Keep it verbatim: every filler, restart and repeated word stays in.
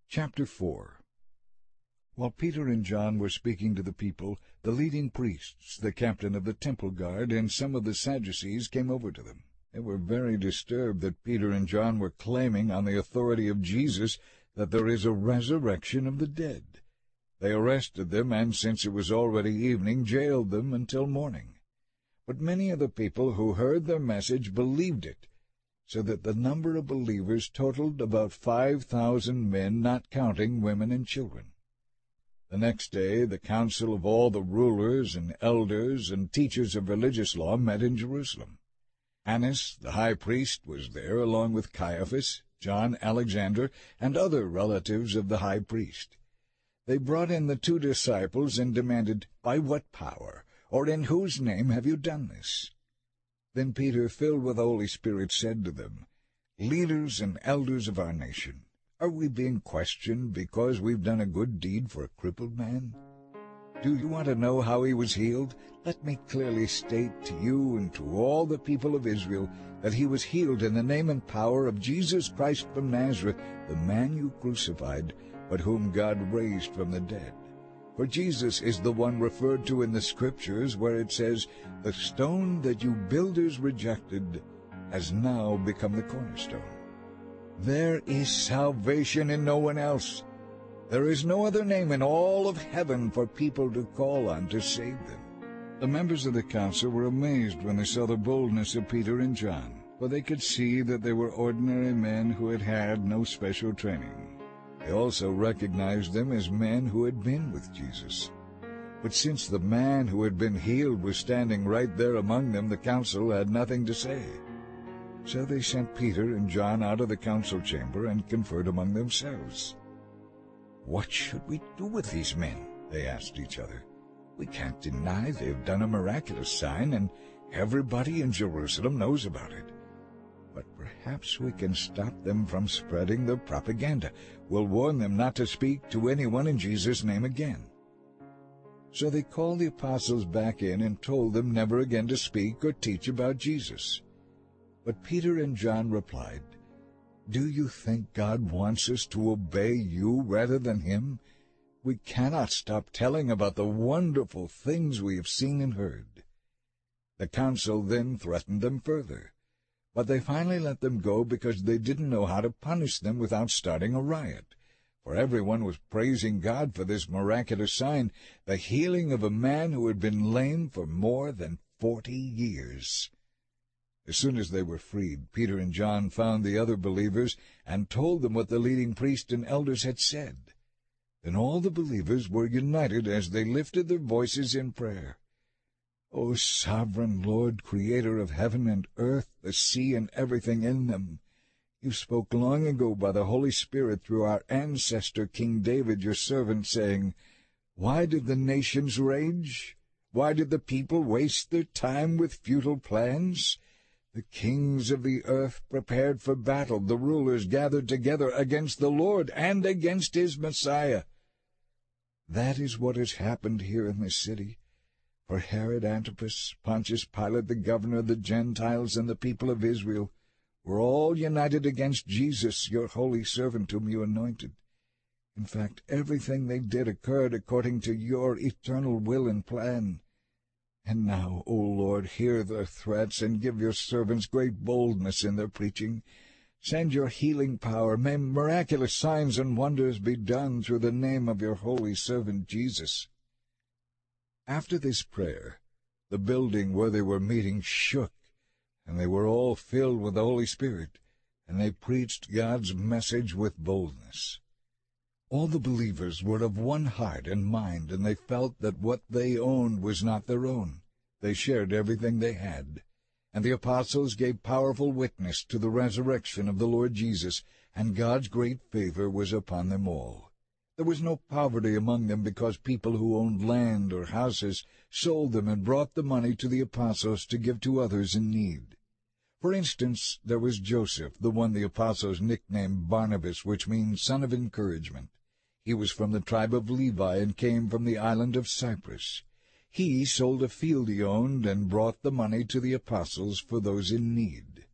Chapter four. While Peter and John were speaking to the people, the leading priests, the captain of the temple guard, and some of the Sadducees came over to them. They were very disturbed that Peter and John were claiming on the authority of Jesus that there is a resurrection of the dead. They arrested them, and since it was already evening, jailed them until morning. But many of the people who heard their message believed it, so that the number of believers totaled about five thousand men, not counting women and children. The next day the council of all the rulers and elders and teachers of religious law met in Jerusalem. Annas, the high priest, was there, along with Caiaphas, John, Alexander, and other relatives of the high priest. They brought in the two disciples and demanded, "By what power, or in whose name have you done this?" Then Peter, filled with the Holy Spirit, said to them, "Leaders and elders of our nation, are we being questioned because we've done a good deed for a crippled man? Do you want to know how he was healed? Let me clearly state to you and to all the people of Israel that he was healed in the name and power of Jesus Christ from Nazareth, the man you crucified, but whom God raised from the dead. For Jesus is the one referred to in the Scriptures where it says, 'The stone that you builders rejected has now become the cornerstone.' There is salvation in no one else. There is no other name in all of heaven for people to call on to save them." The members of the council were amazed when they saw the boldness of Peter and John, for they could see that they were ordinary men who had had no special training. They also recognized them as men who had been with Jesus. But since the man who had been healed was standing right there among them, the council had nothing to say. So they sent Peter and John out of the council chamber and conferred among themselves. "What should we do with these men?" they asked each other. "We can't deny they've done a miraculous sign, and everybody in Jerusalem knows about it. But perhaps we can stop them from spreading their propaganda. We'll warn them not to speak to anyone in Jesus' name again." So they called the apostles back in and told them never again to speak or teach about Jesus. But Peter and John replied, "Do you think God wants us to obey you rather than him? We cannot stop telling about the wonderful things we have seen and heard." The council then threatened them further, but they finally let them go because they didn't know how to punish them without starting a riot. For everyone was praising God for this miraculous sign, the healing of a man who had been lame for more than forty years. As soon as they were freed, Peter and John found the other believers and told them what the leading priests and elders had said. Then all the believers were united as they lifted their voices in prayer. "O sovereign Lord, creator of heaven and earth, the sea and everything in them, you spoke long ago by the Holy Spirit through our ancestor King David, your servant, saying, 'Why did the nations rage? Why did the people waste their time with futile plans? The kings of the earth prepared for battle. The rulers gathered together against the Lord and against his Messiah.' That is what has happened here in this city. For Herod Antipas, Pontius Pilate, the governor of the Gentiles, and the people of Israel were all united against Jesus, your holy servant whom you anointed. In fact, everything they did occurred according to your eternal will and plan. And now, O Lord, hear their threats and give your servants great boldness in their preaching. Send your healing power. May miraculous signs and wonders be done through the name of your holy servant Jesus." After this prayer, the building where they were meeting shook, and they were all filled with the Holy Spirit, and they preached God's message with boldness. All the believers were of one heart and mind, and they felt that what they owned was not their own. They shared everything they had. And the apostles gave powerful witness to the resurrection of the Lord Jesus, and God's great favor was upon them all. There was no poverty among them, because people who owned land or houses sold them and brought the money to the apostles to give to others in need. For instance, there was Joseph, the one the apostles nicknamed Barnabas, which means son of encouragement. He was from the tribe of Levi and came from the island of Cyprus. He sold a field he owned and brought the money to the apostles for those in need.